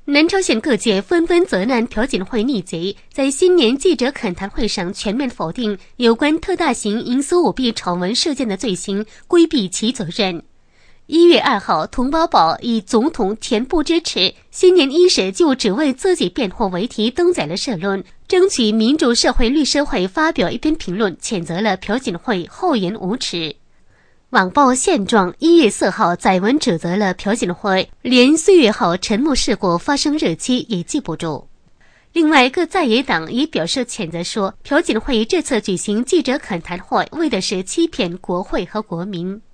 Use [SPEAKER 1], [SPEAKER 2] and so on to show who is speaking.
[SPEAKER 1] 南朝鲜各界纷纷责难朴槿惠逆贼，在新年记者恳谈会上全面否定有关特大型营私舞弊丑闻事件的罪行，规避其责任。1月2号，同胞报以总统恬不知耻，新年伊始就只为自己辩护为题登载了社论，争取民主社会律师会发表一篇评论，谴责了朴槿惠厚颜无耻。网报现状1月4号载文指责了朴槿惠，连4月号沉默事故发生日期也记不住。另外，各在野党也表示谴责说，朴槿惠这次举行记者恳谈会为的是欺骗国会和国民。